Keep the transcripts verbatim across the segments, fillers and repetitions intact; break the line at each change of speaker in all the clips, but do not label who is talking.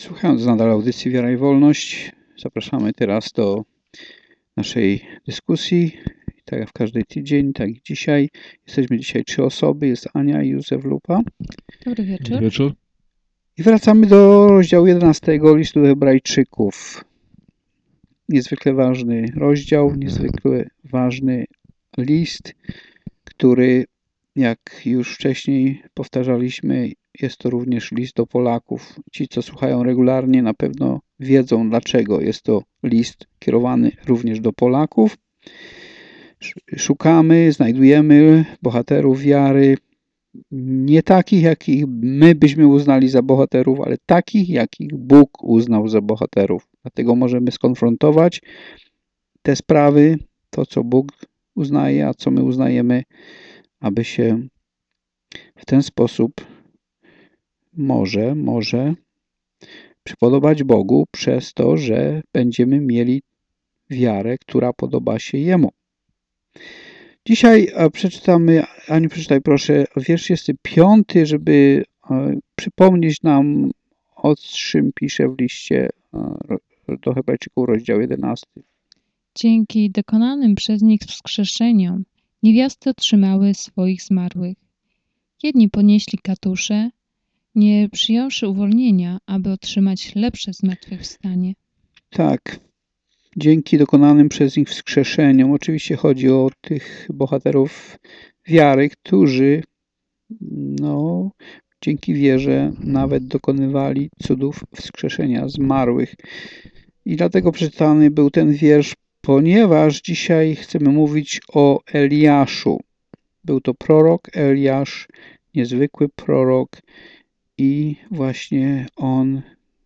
Słuchając nadal audycji Wiara i Wolność, zapraszamy teraz do naszej dyskusji. Tak jak w każdy tydzień, tak i dzisiaj. Jesteśmy dzisiaj trzy osoby. Jest Ania i Józef Lupa.
Dobry wieczór.
Dobry wieczór.
I wracamy do rozdziału jedenastego listu do Hebrajczyków. Niezwykle ważny rozdział, niezwykle ważny list, który, jak już wcześniej powtarzaliśmy, jest to również list do Polaków. Ci, co słuchają regularnie, na pewno wiedzą, dlaczego jest to list kierowany również do Polaków. Szukamy, znajdujemy bohaterów wiary, nie takich, jakich my byśmy uznali za bohaterów, ale takich, jakich Bóg uznał za bohaterów. Dlatego możemy skonfrontować te sprawy, to co Bóg uznaje, a co my uznajemy, aby się w ten sposób może, może przypodobać Bogu przez to, że będziemy mieli wiarę, która podoba się Jemu. Dzisiaj przeczytamy, Aniu, przeczytaj proszę wiersz trzydziesty piąty, żeby przypomnieć nam, o czym pisze w liście do Hebrajczyków, rozdział jedenasty.
Dzięki dokonanym przez nich wskrzeszeniom niewiasty otrzymały swoich zmarłych. Jedni ponieśli katusze, nie przyjąwszy uwolnienia, aby otrzymać lepsze zmartwychwstanie.
Tak, dzięki dokonanym przez nich wskrzeszeniom. Oczywiście chodzi o tych bohaterów wiary, którzy no, dzięki wierze nawet dokonywali cudów wskrzeszenia zmarłych. I dlatego przeczytany był ten wiersz, ponieważ dzisiaj chcemy mówić o Eliaszu. Był to prorok Eliasz, niezwykły prorok i właśnie on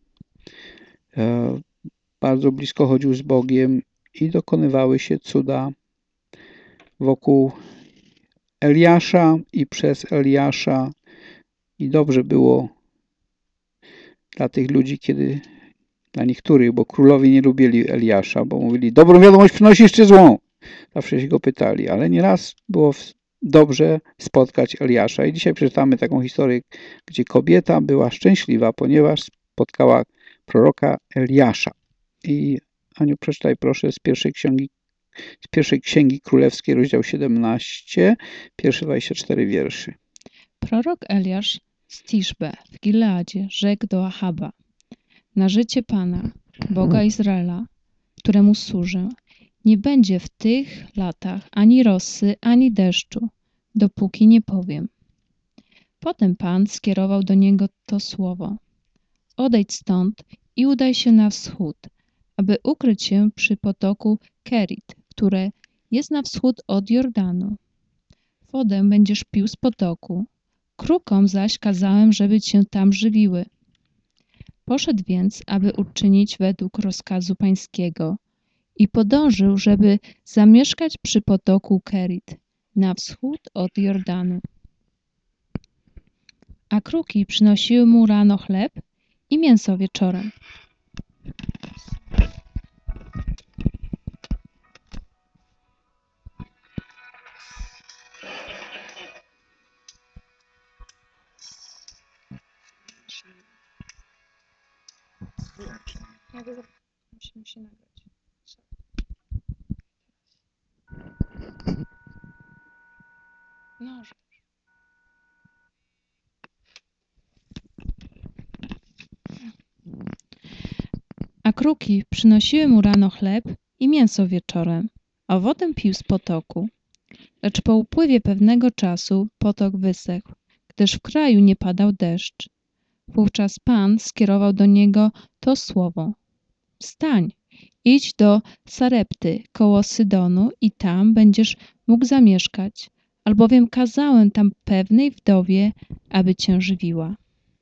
e, bardzo blisko chodził z Bogiem i dokonywały się cuda wokół Eliasza i przez Eliasza. I dobrze było dla tych ludzi, kiedy dla niektórych, bo królowie nie lubili Eliasza, bo mówili, dobrą wiadomość przynosisz czy złą? Zawsze się go pytali, ale nieraz było dobrze spotkać Eliasza. I dzisiaj przeczytamy taką historię, gdzie kobieta była szczęśliwa, ponieważ spotkała proroka Eliasza. I Aniu, przeczytaj proszę z pierwszej księgi, z pierwszej księgi królewskiej, rozdział siedemnasty, pierwsze dwadzieścia cztery wierszy.
Prorok Eliasz z Tiszbe w Gileadzie rzekł do Ahaba: na życie Pana, Boga Izraela, któremu służę, nie będzie w tych latach ani rosy, ani deszczu, dopóki nie powiem. Potem Pan skierował do niego to słowo: odejdź stąd i udaj się na wschód, aby ukryć się przy potoku Kerit, które jest na wschód od Jordanu. Wodę będziesz pił z potoku, krukom zaś kazałem, żeby cię tam żywiły. Poszedł więc, aby uczynić według rozkazu pańskiego i podążył, żeby zamieszkać przy potoku Kerit, na wschód od Jordanu. A kruki przynosiły mu rano chleb i mięso wieczorem. Musimy się nagrać. No, a kruki przynosiły mu rano chleb i mięso wieczorem, a wodę pił z potoku. Lecz po upływie pewnego czasu potok wysechł, gdyż w kraju nie padał deszcz. Wówczas Pan skierował do niego to słowo: wstań, idź do Sarepty koło Sydonu i tam będziesz mógł zamieszkać, albowiem kazałem tam pewnej wdowie, aby cię żywiła.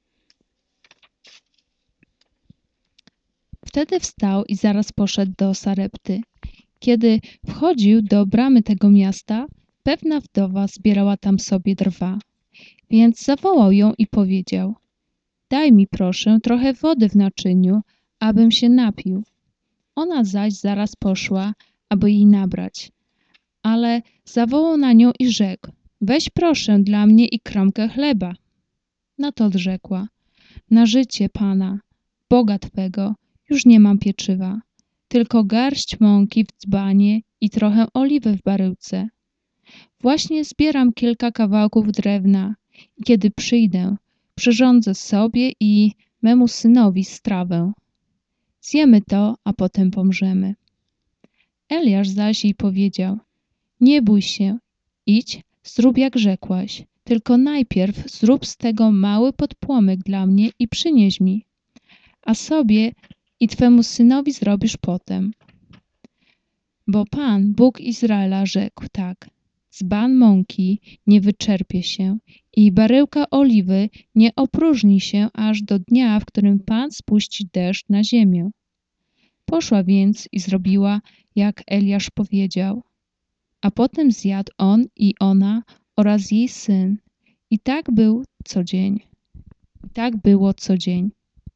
Wtedy wstał i zaraz poszedł do Sarepty. Kiedy wchodził do bramy tego miasta, pewna wdowa zbierała tam sobie drwa. Więc zawołał ją i powiedział: daj mi proszę trochę wody w naczyniu, abym się napił. Ona zaś zaraz poszła, aby jej nabrać. Ale zawołał na nią i rzekł: weź proszę dla mnie i kromkę chleba. Na to odrzekła: na życie Pana, Boga Twego już nie mam pieczywa, tylko garść mąki w dzbanie i trochę oliwy w baryłce. Właśnie zbieram kilka kawałków drewna i kiedy przyjdę, przyrządzę sobie i memu synowi strawę. Zjemy to, a potem pomrzemy. Eliasz zaś jej powiedział: Nie bój się, idź, zrób jak rzekłaś, tylko najpierw zrób z tego mały podpłomyk dla mnie i przynieś mi, a sobie i twemu synowi zrobisz potem. Bo Pan, Bóg Izraela, rzekł tak: dzban mąki nie wyczerpie się i baryłka oliwy nie opróżni się aż do dnia, w którym Pan spuści deszcz na ziemię. Poszła więc i zrobiła, jak Eliasz powiedział. A potem zjadł on i ona oraz jej syn. I tak był co dzień. I tak było co dzień.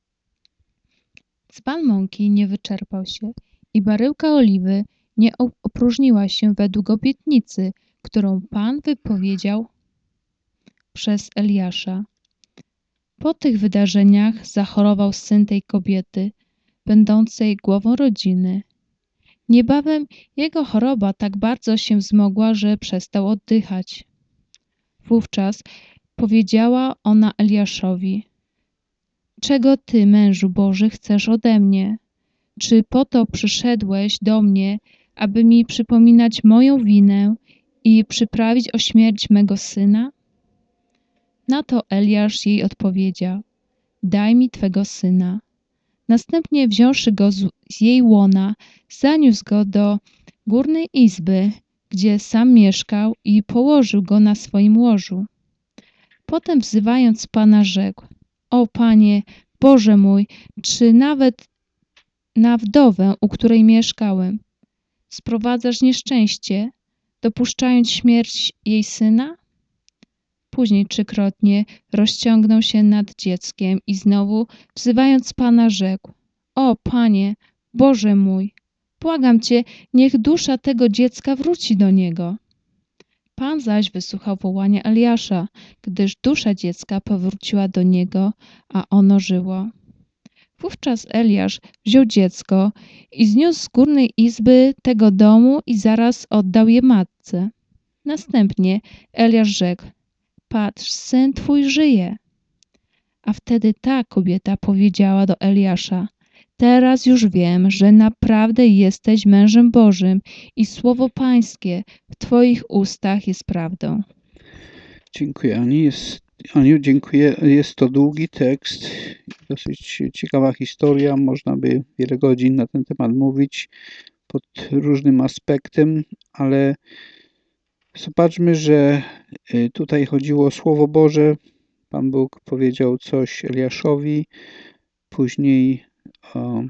Dzban mąki nie wyczerpał się i baryłka oliwy nie opróżniła się według obietnicy, którą Pan wypowiedział przez Eliasza. Po tych wydarzeniach zachorował syn tej kobiety, będącej głową rodziny. Niebawem jego choroba tak bardzo się wzmogła, że przestał oddychać. Wówczas powiedziała ona Eliaszowi: Czego ty, mężu Boży, chcesz ode mnie? Czy po to przyszedłeś do mnie, aby mi przypominać moją winę i przyprawić o śmierć mego syna? Na to Eliasz jej odpowiedział: Daj mi twego syna. Następnie wziąwszy go z, z jej łona, zaniósł go do górnej izby, gdzie sam mieszkał i położył go na swoim łożu. Potem wzywając Pana rzekł: O Panie, Boże mój, czy nawet na wdowę, u której mieszkałem, sprowadzasz nieszczęście, dopuszczając śmierć jej syna? Później trzykrotnie rozciągnął się nad dzieckiem i znowu, wzywając Pana, rzekł: O Panie, Boże mój, błagam Cię, niech dusza tego dziecka wróci do niego. Pan zaś wysłuchał wołania Eliasza, gdyż dusza dziecka powróciła do niego, a ono żyło. Wówczas Eliasz wziął dziecko i zniósł z górnej izby tego domu i zaraz oddał je matce. Następnie Eliasz rzekł: Patrz, syn twój żyje. A wtedy ta kobieta powiedziała do Eliasza: Teraz już wiem, że naprawdę jesteś mężem Bożym i słowo Pańskie w twoich ustach jest prawdą.
Dziękuję, Ani. Jest, Aniu, dziękuję. Jest to długi tekst, dosyć ciekawa historia. Można by wiele godzin na ten temat mówić pod różnym aspektem, ale zobaczmy, że tutaj chodziło o Słowo Boże. Pan Bóg powiedział coś Eliaszowi, później o,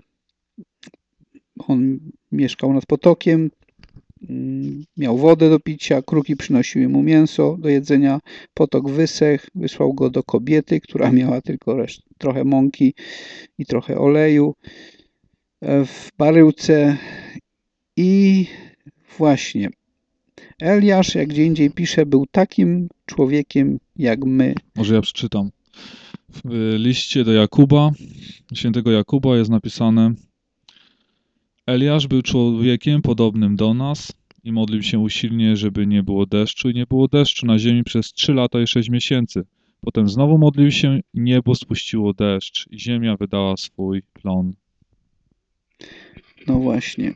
on mieszkał nad potokiem, miał wodę do picia, kruki przynosiły mu mięso do jedzenia, potok wysechł, wysłał go do kobiety, która miała tylko reszt- trochę mąki i trochę oleju w baryłce. I właśnie Eliasz, jak gdzie indziej pisze, był takim człowiekiem jak my.
Może ja przeczytam. W liście do Jakuba, świętego Jakuba jest napisane: Eliasz był człowiekiem podobnym do nas i modlił się usilnie, żeby nie było deszczu i nie było deszczu na ziemi przez trzy lata i sześć miesięcy. Potem znowu modlił się i niebo spuściło deszcz i ziemia wydała swój plon.
No właśnie.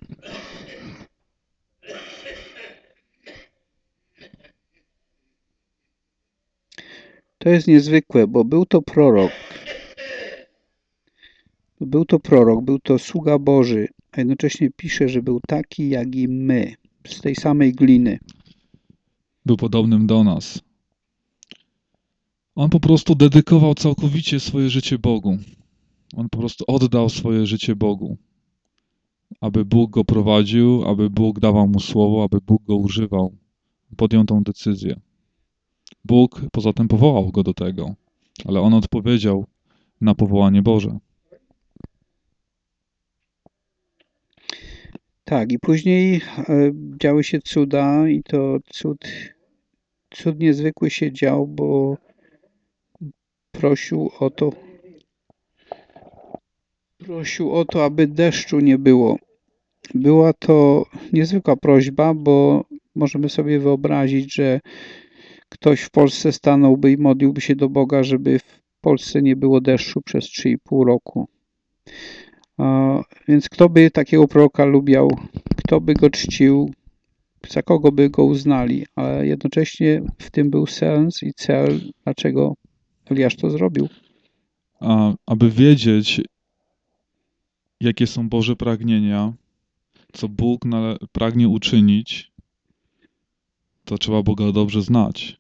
To jest niezwykłe, bo był to prorok. Był to prorok, był to sługa Boży, a jednocześnie pisze, że był taki jak i my, z tej samej gliny.
Był podobnym do nas. On po prostu dedykował całkowicie swoje życie Bogu. On po prostu oddał swoje życie Bogu. Aby Bóg go prowadził, aby Bóg dawał mu słowo, aby Bóg go używał. Podjął tą decyzję. Bóg poza tym powołał go do tego, ale on odpowiedział na powołanie Boże.
Tak, i później e, działy się cuda i to cud, cud niezwykły się dział, bo prosił o to, prosił o to, aby deszczu nie było. Była to niezwykła prośba, bo możemy sobie wyobrazić, że ktoś w Polsce stanąłby i modliłby się do Boga, żeby w Polsce nie było deszczu przez trzy i pół roku. A więc kto by takiego proroka lubiał, kto by go czcił, za kogo by go uznali, ale jednocześnie w tym był sens i cel, dlaczego Eliasz to zrobił.
A aby wiedzieć, jakie są Boże pragnienia, co Bóg nale- pragnie uczynić, to trzeba Boga dobrze znać.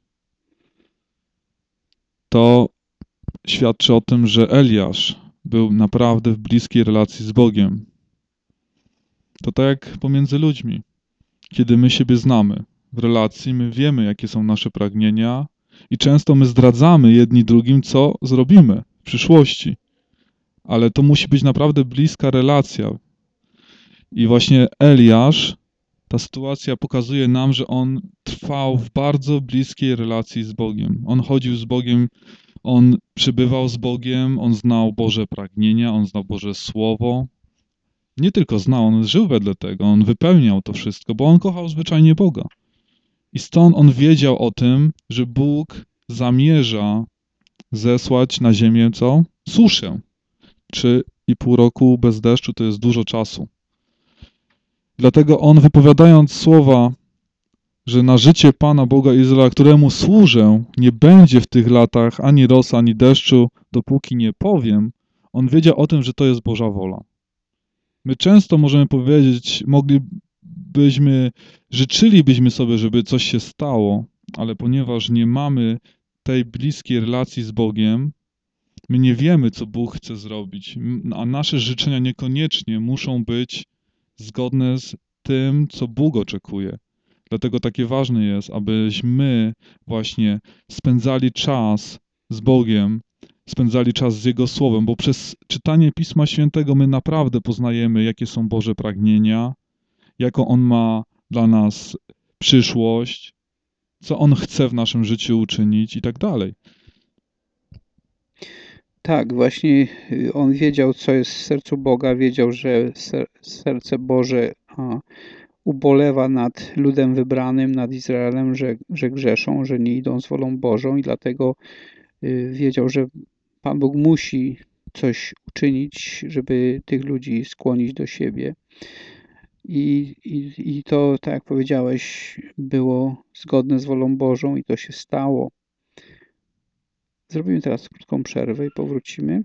To świadczy o tym, że Eliasz był naprawdę w bliskiej relacji z Bogiem. To tak jak pomiędzy ludźmi. Kiedy my siebie znamy w relacji, my wiemy, jakie są nasze pragnienia i często my zdradzamy jedni drugim, co zrobimy w przyszłości. Ale to musi być naprawdę bliska relacja. I właśnie Eliasz, ta sytuacja pokazuje nam, że on trwał w bardzo bliskiej relacji z Bogiem. On chodził z Bogiem, on przybywał z Bogiem, on znał Boże pragnienia, on znał Boże Słowo. Nie tylko znał, on żył wedle tego, on wypełniał to wszystko, bo on kochał zwyczajnie Boga. I stąd on wiedział o tym, że Bóg zamierza zesłać na ziemię co? Suszę. Trzy i pół roku bez deszczu to jest dużo czasu. Dlatego on, wypowiadając słowa, że na życie Pana Boga Izraela, któremu służę, nie będzie w tych latach ani rosy, ani deszczu, dopóki nie powiem, on wiedział o tym, że to jest Boża wola. My często możemy powiedzieć, moglibyśmy, życzylibyśmy sobie, żeby coś się stało, ale ponieważ nie mamy tej bliskiej relacji z Bogiem, my nie wiemy, co Bóg chce zrobić, a nasze życzenia niekoniecznie muszą być zgodne z tym, co Bóg oczekuje. Dlatego takie ważne jest, abyśmy właśnie spędzali czas z Bogiem, spędzali czas z Jego Słowem, bo przez czytanie Pisma Świętego my naprawdę poznajemy, jakie są Boże pragnienia, jaką On ma dla nas przyszłość, co On chce w naszym życiu uczynić i tak dalej.
Tak, właśnie y, on wiedział, co jest w sercu Boga, wiedział, że ser serce Boże a, ubolewa nad ludem wybranym, nad Izraelem, że, że grzeszą, że nie idą z wolą Bożą i dlatego y, wiedział, że Pan Bóg musi coś uczynić, żeby tych ludzi skłonić do siebie. I, i, I to, tak jak powiedziałeś, było zgodne z wolą Bożą i to się stało. Zrobimy teraz krótką przerwę i powrócimy.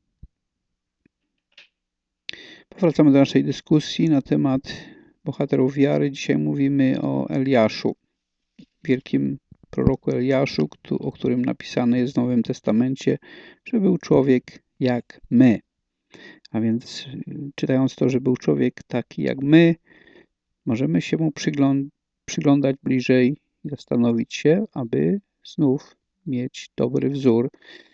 Powracamy do naszej dyskusji na temat bohaterów wiary. Dzisiaj mówimy o Eliaszu, wielkim proroku Eliaszu, o którym napisane jest w Nowym Testamencie, że był człowiek jak my. A więc czytając to, że był człowiek taki jak my, możemy się mu przygląd przyglądać bliżej i zastanowić się, aby znów mieć dobry wzór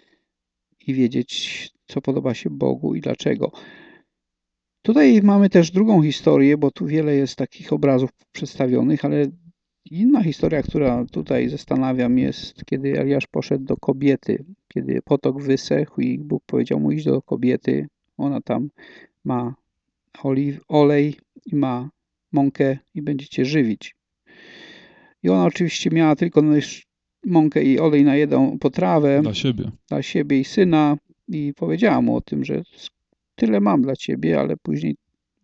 i wiedzieć, co podoba się Bogu i dlaczego. Tutaj mamy też drugą historię, bo tu wiele jest takich obrazów przedstawionych, ale inna historia, która tutaj zastanawia mnie, jest, kiedy Eliasz poszedł do kobiety, kiedy potok wysechł i Bóg powiedział mu iść do kobiety. Ona tam ma oliw, olej i ma mąkę i będzie cię żywić. I ona oczywiście miała tylko mąkę i olej na jedną potrawę.
Dla siebie.
Dla siebie i syna i powiedziała mu o tym, że tyle mam dla ciebie, ale później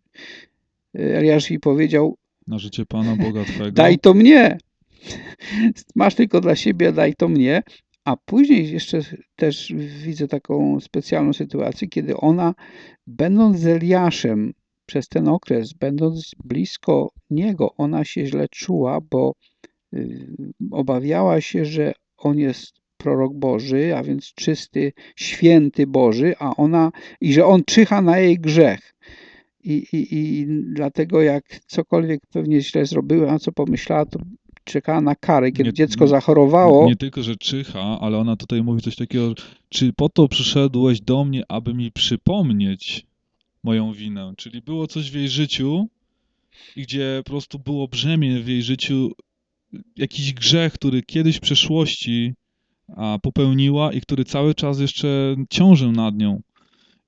Eliasz jej powiedział:
na życie Pana Boga Twego.
Daj to mnie. Masz tylko dla siebie, daj to mnie. A później jeszcze też widzę taką specjalną sytuację, kiedy ona, będąc z Eliaszem przez ten okres, będąc blisko niego, ona się źle czuła, bo y, obawiała się, że on jest prorok Boży, a więc czysty, święty Boży, a ona, i że on czyha na jej grzech. I, i, I dlatego jak cokolwiek pewnie źle zrobiła, co pomyślała, to czekała na karę. Kiedy
Nie-
dziecko
nie-
zachorowało,
Nie tylko, że czyha, ale ona tutaj mówi coś takiego, czy po to przyszedłeś do mnie, aby mi przypomnieć moją winę. Czyli było coś w jej życiu, i gdzie po prostu było brzemię w jej życiu, jakiś grzech, który kiedyś w przeszłości a, popełniła i który cały czas jeszcze ciążył nad nią.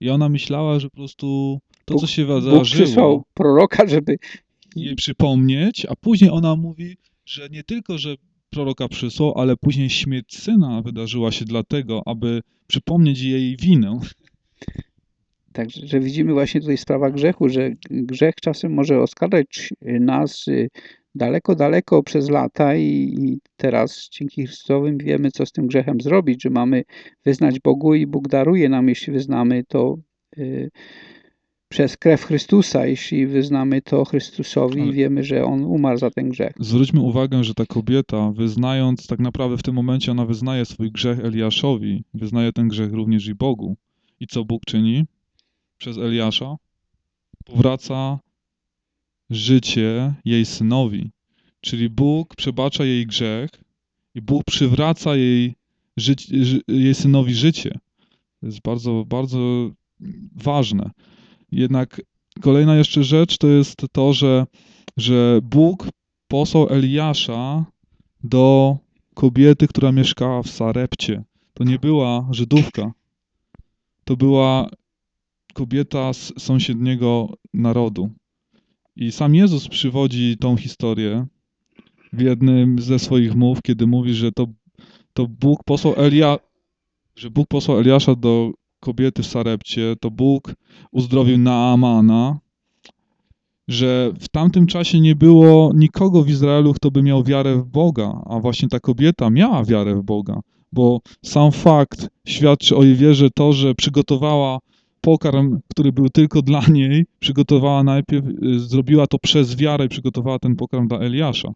I ona myślała, że po prostu to,
Bóg,
co się
Bóg
wydarzyło,
przysłał proroka, żeby
jej przypomnieć, a później ona mówi, że nie tylko, że proroka przysłał, ale później śmierć syna wydarzyła się dlatego, aby przypomnieć jej winę.
Także że widzimy właśnie tutaj sprawa grzechu, że grzech czasem może oskarżać nas y, daleko, daleko przez lata i, i teraz dzięki Chrystusowym wiemy, co z tym grzechem zrobić, że mamy wyznać Bogu i Bóg daruje nam, jeśli wyznamy to y, przez krew Chrystusa, jeśli wyznamy to Chrystusowi
Ale
i wiemy, że On umarł za ten grzech.
zwróćmy uwagę, że ta kobieta, wyznając, tak naprawdę w tym momencie ona wyznaje swój grzech Eliaszowi, wyznaje ten grzech również i Bogu. I co Bóg czyni? Przez Eliasza powraca życie jej synowi. Czyli Bóg przebacza jej grzech i Bóg przywraca jej, życie, ży, jej synowi życie. To jest bardzo, bardzo ważne. Jednak kolejna jeszcze rzecz to jest to, że, że Bóg posłał Eliasza do kobiety, która mieszkała w Sarepcie. To nie była Żydówka. To była kobieta z sąsiedniego narodu. I sam Jezus przywodzi tą historię w jednym ze swoich mów, kiedy mówi, że to, to Bóg posłał Elia, że Bóg posłał Eliasza do kobiety w Sarepcie, to Bóg uzdrowił Naamana, że w tamtym czasie nie było nikogo w Izraelu, kto by miał wiarę w Boga, a właśnie ta kobieta miała wiarę w Boga, bo sam fakt świadczy o jej wierze to, że przygotowała pokarm, który był tylko dla niej, przygotowała najpierw, zrobiła to przez wiarę i przygotowała ten pokarm dla Eliasza.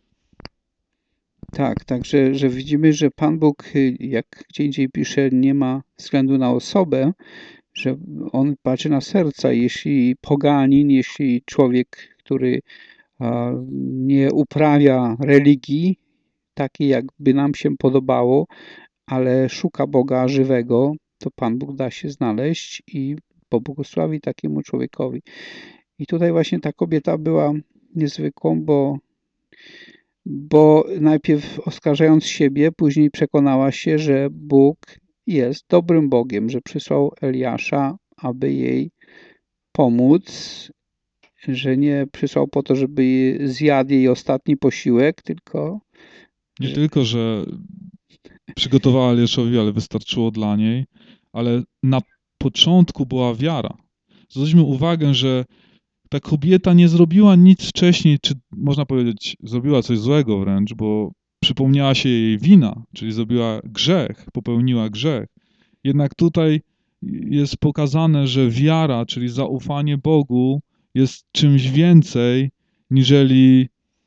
Tak, także że widzimy, że Pan Bóg, y, jak gdzie indziej pisze, nie ma względu na osobę, że On patrzy na serca. Jeśli poganin, jeśli człowiek, który a, nie uprawia religii takiej, jakby nam się podobało, ale szuka Boga żywego, to Pan Bóg da się znaleźć i pobłogosławi takiemu człowiekowi. I tutaj właśnie ta kobieta była niezwykłą, bo bo najpierw oskarżając siebie, później przekonała się, że Bóg jest dobrym Bogiem, że przysłał Eliasza, aby jej pomóc, że nie przysłał po to, żeby zjadł jej ostatni posiłek, tylko
Nie
że...
tylko, że przygotowała Eliaszowi, ale wystarczyło dla niej, ale na początku była wiara. Zwróćmy uwagę, że ta kobieta nie zrobiła nic wcześniej, czy można powiedzieć, zrobiła coś złego wręcz, bo przypomniała się jej wina, czyli zrobiła grzech, popełniła grzech. Jednak tutaj jest pokazane, że wiara, czyli zaufanie Bogu jest czymś więcej niżeli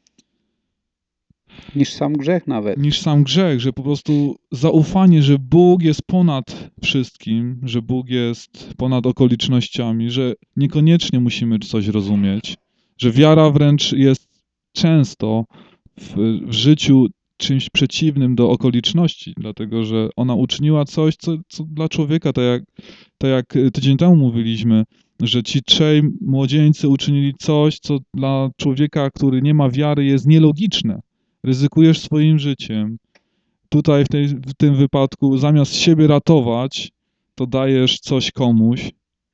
niż sam grzech nawet.
niż sam grzech, że po prostu zaufanie, że Bóg jest ponad wszystkim, że Bóg jest ponad okolicznościami, że niekoniecznie musimy coś rozumieć, że wiara wręcz jest często w, w życiu czymś przeciwnym do okoliczności, dlatego że ona uczyniła coś, co, co dla człowieka, tak jak, tak jak tydzień temu mówiliśmy, że ci trzej młodzieńcy uczynili coś, co dla człowieka, który nie ma wiary, jest nielogiczne. Ryzykujesz swoim życiem. Tutaj w, tej, w tym wypadku zamiast siebie ratować, to dajesz coś komuś.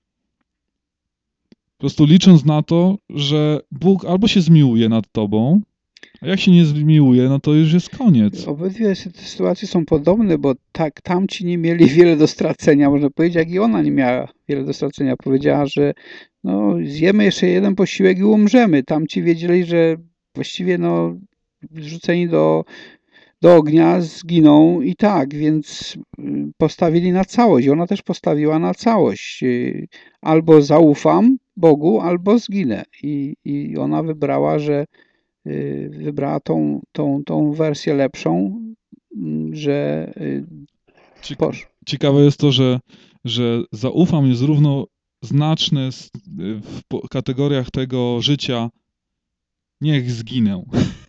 Po prostu licząc na to, że Bóg albo się zmiłuje nad tobą, a jak się nie zmiłuje, no to już jest koniec.
Obydwie sy- sytuacje są podobne, bo tak tamci nie mieli wiele do stracenia, można powiedzieć, jak i ona nie miała wiele do stracenia. Powiedziała, że no, zjemy jeszcze jeden posiłek i umrzemy. Tamci wiedzieli, że właściwie no, zrzuceni do, do ognia zginą i tak, więc y, postawili na całość. Ona też postawiła na całość. Y, Albo zaufam Bogu, albo zginę. I, i ona wybrała, że y, wybrała tą, tą, tą wersję lepszą, mm, że y,
Ciek-
posz.
Ciekawe jest to, że, że zaufam jest równoznaczne z, w po- kategoriach tego życia niech zginę.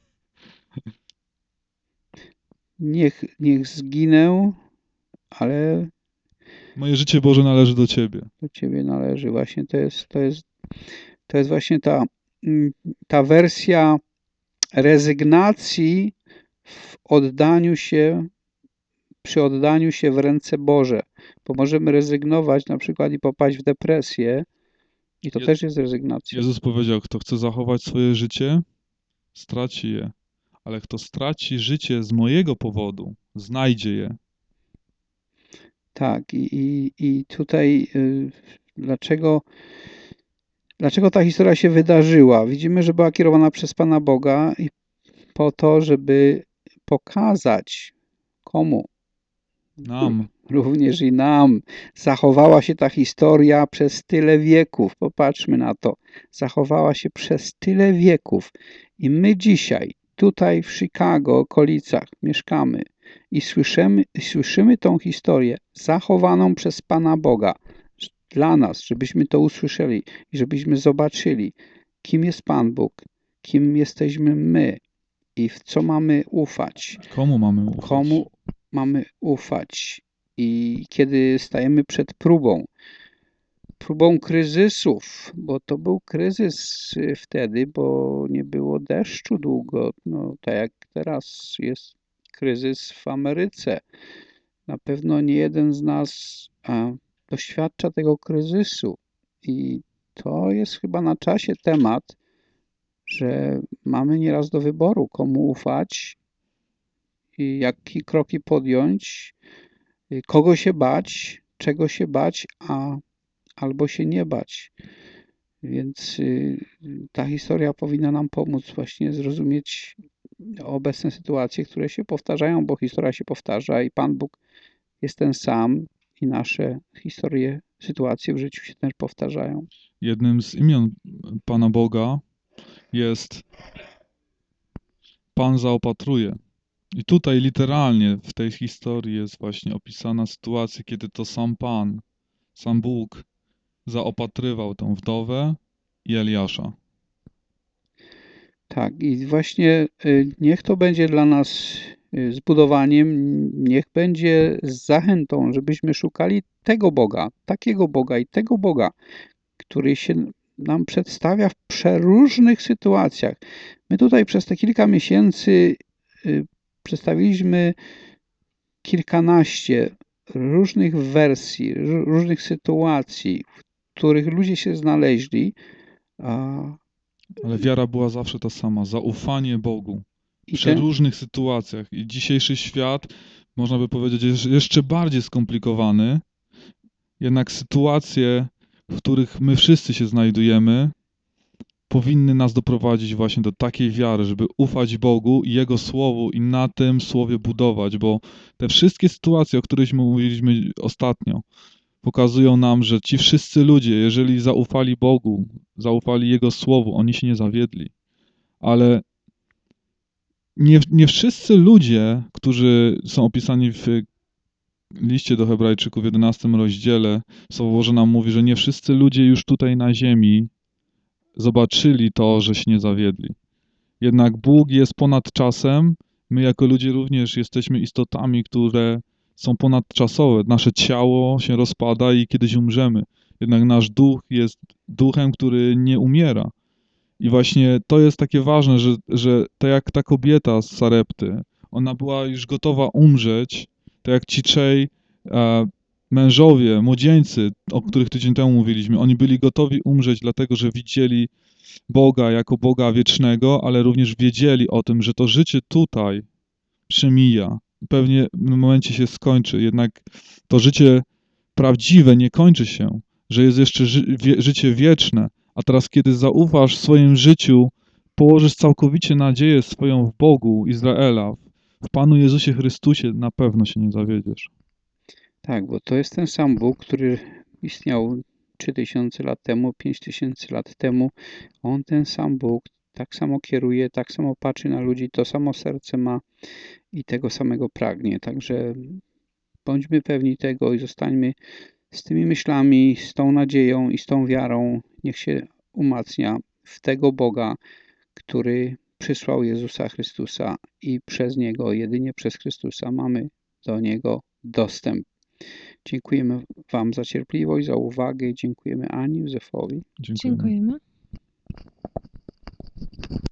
Niech, niech zginę, ale
Moje życie Boże należy do Ciebie.
do Ciebie należy. Właśnie to jest, to jest, to jest właśnie ta, mm, ta wersja rezygnacji w oddaniu się przy oddaniu się w ręce Boże, bo możemy rezygnować na przykład i popaść w depresję i to
Je-
też jest rezygnacja.
Jezus powiedział, kto chce zachować swoje życie, straci je. Ale kto straci życie z mojego powodu, znajdzie je.
Tak, i, i, i tutaj y, dlaczego, dlaczego ta historia się wydarzyła? Widzimy, że była kierowana przez Pana Boga i po to, żeby pokazać komu?
Nam.
Również i nam. Zachowała się ta historia przez tyle wieków. Popatrzmy na to. Zachowała się przez tyle wieków. I my dzisiaj, tutaj w Chicago, okolicach, mieszkamy i słyszymy, słyszymy tą historię zachowaną przez Pana Boga dla nas, żebyśmy to usłyszeli i żebyśmy zobaczyli, kim jest Pan Bóg, kim jesteśmy my i w co mamy ufać.
Komu mamy ufać?
Komu mamy ufać. I kiedy stajemy przed próbą, próbą kryzysów, bo to był kryzys y, wtedy, bo nie było deszczu długo, no tak jak teraz jest kryzys w Ameryce. Na pewno nie jeden z nas a, doświadcza tego kryzysu i to jest chyba na czasie temat, że mamy nieraz do wyboru, komu ufać i jakie kroki podjąć, y, kogo się bać, czego się bać, a albo się nie bać. Więc y, ta historia powinna nam pomóc właśnie zrozumieć obecne sytuacje, które się powtarzają, bo historia się powtarza i Pan Bóg jest ten sam i nasze historie, sytuacje w życiu się też powtarzają.
Jednym z imion Pana Boga jest Pan zaopatruje. I tutaj literalnie w tej historii jest właśnie opisana sytuacja, kiedy to sam Pan, sam Bóg zaopatrywał tą wdowę i Eliasza.
Tak, i właśnie y, niech to będzie dla nas y, zbudowaniem, niech będzie zachętą, żebyśmy szukali tego Boga, takiego Boga i tego Boga, który się nam przedstawia w przeróżnych sytuacjach. My tutaj przez te kilka miesięcy y, przedstawiliśmy kilkanaście różnych wersji, ró- różnych sytuacji, w których ludzie się znaleźli. A,
Ale wiara była zawsze ta sama, zaufanie Bogu w
i ten,
przeróżnych sytuacjach. I dzisiejszy świat, można by powiedzieć, jest jeszcze bardziej skomplikowany. Jednak sytuacje, w których my wszyscy się znajdujemy, powinny nas doprowadzić właśnie do takiej wiary, żeby ufać Bogu i Jego Słowu i na tym Słowie budować, bo te wszystkie sytuacje, o których mówiliśmy ostatnio, pokazują nam, że ci wszyscy ludzie, jeżeli zaufali Bogu, zaufali Jego Słowu, oni się nie zawiedli. Ale nie, nie wszyscy ludzie, którzy są opisani w liście do Hebrajczyków w jedenastym rozdziale, Słowo Boże nam mówi, że nie wszyscy ludzie już tutaj na ziemi zobaczyli to, że się nie zawiedli. Jednak Bóg jest ponad czasem, my jako ludzie również jesteśmy istotami, które są ponadczasowe. Nasze ciało się rozpada i kiedyś umrzemy. Jednak nasz duch jest duchem, który nie umiera. I właśnie to jest takie ważne, że, że tak jak ta kobieta z Sarepty, ona była już gotowa umrzeć, tak jak ci trzej e, mężowie, młodzieńcy, o których tydzień temu mówiliśmy, oni byli gotowi umrzeć, dlatego że widzieli Boga jako Boga wiecznego, ale również wiedzieli o tym, że to życie tutaj przemija. Pewnie w pewnym momencie się skończy, jednak to życie prawdziwe nie kończy się, że jest jeszcze ży wie życie wieczne. A teraz, kiedy zaufasz w swoim życiu, położysz całkowicie nadzieję swoją w Bogu Izraela, w Panu Jezusie Chrystusie, na pewno się nie zawiedziesz.
tak, bo to jest ten sam Bóg, który istniał trzy tysiące lat temu, pięć tysięcy lat temu. On ten sam Bóg tak samo kieruje, tak samo patrzy na ludzi, to samo serce ma i tego samego pragnie. Także bądźmy pewni tego i zostańmy z tymi myślami, z tą nadzieją i z tą wiarą. Niech się umacnia w tego Boga, który przysłał Jezusa Chrystusa i przez Niego, jedynie przez Chrystusa mamy do Niego dostęp. Dziękujemy Wam za cierpliwość, za uwagę i dziękujemy Ani Józefowi.
Dziękujemy.
Dziękujemy.